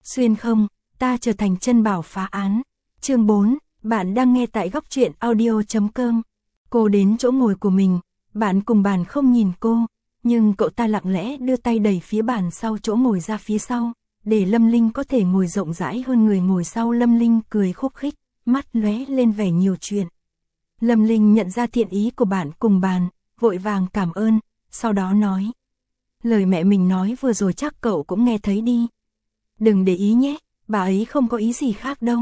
Xuyên không, ta trở thành chân bảo phá án. Chương 4, bạn đang nghe tại góc truyện audio.com. Cô đến chỗ ngồi của mình, bạn cùng bàn không nhìn cô, nhưng cậu ta lặng lẽ đưa tay đẩy phía bàn sau chỗ ngồi ra phía sau, để Lâm Linh có thể ngồi rộng rãi hơn người ngồi sau. Lâm Linh cười khúc khích, mắt lóe lên vẻ nhiều chuyện. Lâm Linh nhận ra thiện ý của bạn cùng bàn, vội vàng cảm ơn, sau đó nói. Lời mẹ mình nói vừa rồi chắc cậu cũng nghe thấy đi. Đừng để ý nhé, bà ấy không có ý gì khác đâu.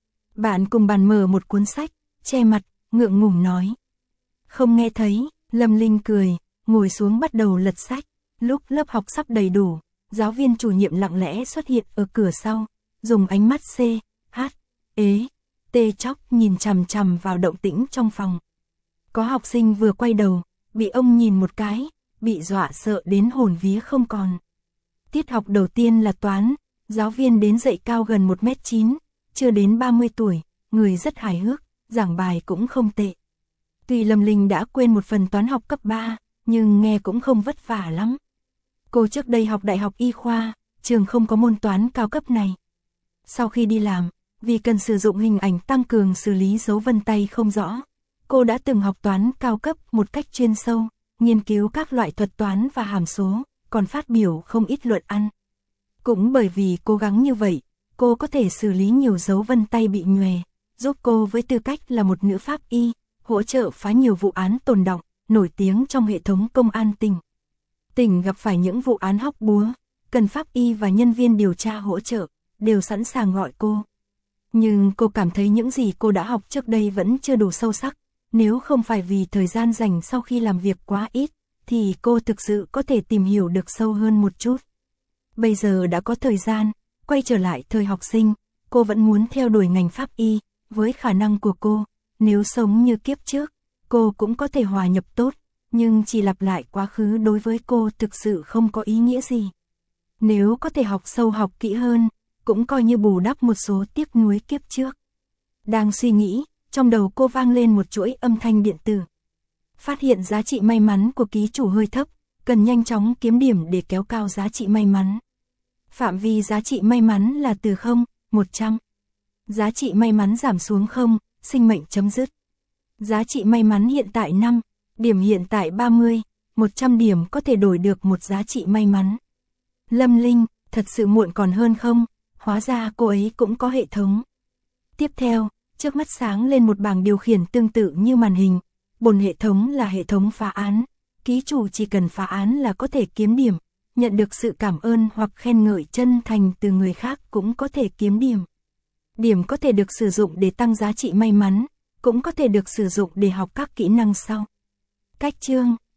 Bạn cùng bàn mở một cuốn sách, che mặt, ngượng ngùng nói. Không nghe thấy, Lâm Linh cười, ngồi xuống bắt đầu lật sách. Lúc lớp học sắp đầy đủ, giáo viên chủ nhiệm lặng lẽ xuất hiện ở cửa sau, dùng ánh mắt C, H, ế, T chóc nhìn chằm chằm vào động tĩnh trong phòng. Có học sinh vừa quay đầu, bị ông nhìn một cái, bị dọa sợ đến hồn vía không còn. Tiết học đầu tiên là toán, giáo viên đến dạy cao gần 1m9, chưa đến 30 tuổi, người rất hài hước, giảng bài cũng không tệ. Tuy Lâm Linh đã quên một phần toán học cấp 3, nhưng nghe cũng không vất vả lắm. Cô trước đây học đại học y khoa, trường không có môn toán cao cấp này. Sau khi đi làm, vì cần sử dụng hình ảnh tăng cường xử lý dấu vân tay không rõ, cô đã từng học toán cao cấp một cách chuyên sâu, nghiên cứu các loại thuật toán và hàm số, còn phát biểu không ít luận ăn. Cũng bởi vì cố gắng như vậy, cô có thể xử lý nhiều dấu vân tay bị nhòe, giúp cô với tư cách là một nữ pháp y, hỗ trợ phá nhiều vụ án tồn đọng, nổi tiếng trong hệ thống công an tỉnh. Tỉnh gặp phải những vụ án hóc búa, cần pháp y và nhân viên điều tra hỗ trợ, đều sẵn sàng gọi cô. Nhưng cô cảm thấy những gì cô đã học trước đây vẫn chưa đủ sâu sắc, nếu không phải vì thời gian dành sau khi làm việc quá ít, thì cô thực sự có thể tìm hiểu được sâu hơn một chút. Bây giờ đã có thời gian, quay trở lại thời học sinh, cô vẫn muốn theo đuổi ngành pháp y, với khả năng của cô, nếu sống như kiếp trước, cô cũng có thể hòa nhập tốt, nhưng chỉ lặp lại quá khứ đối với cô thực sự không có ý nghĩa gì. Nếu có thể học sâu học kỹ hơn, cũng coi như bù đắp một số tiếc nuối kiếp trước. Đang suy nghĩ, trong đầu cô vang lên một chuỗi âm thanh điện tử. Phát hiện giá trị may mắn của ký chủ hơi thấp, cần nhanh chóng kiếm điểm để kéo cao giá trị may mắn. Phạm vi giá trị may mắn là từ 0, 100. Giá trị may mắn giảm xuống 0, sinh mệnh chấm dứt. Giá trị may mắn hiện tại 5, điểm hiện tại 30, 100 điểm có thể đổi được một giá trị may mắn. Lâm Linh, thật sự muộn còn hơn không? Hóa ra cô ấy cũng có hệ thống. Tiếp theo, trước mắt sáng lên một bảng điều khiển tương tự như màn hình. Bổn hệ thống là hệ thống phá án. Ký chủ chỉ cần phá án là có thể kiếm điểm, nhận được sự cảm ơn hoặc khen ngợi chân thành từ người khác cũng có thể kiếm điểm. Điểm có thể được sử dụng để tăng giá trị may mắn, cũng có thể được sử dụng để học các kỹ năng sau. Cách chương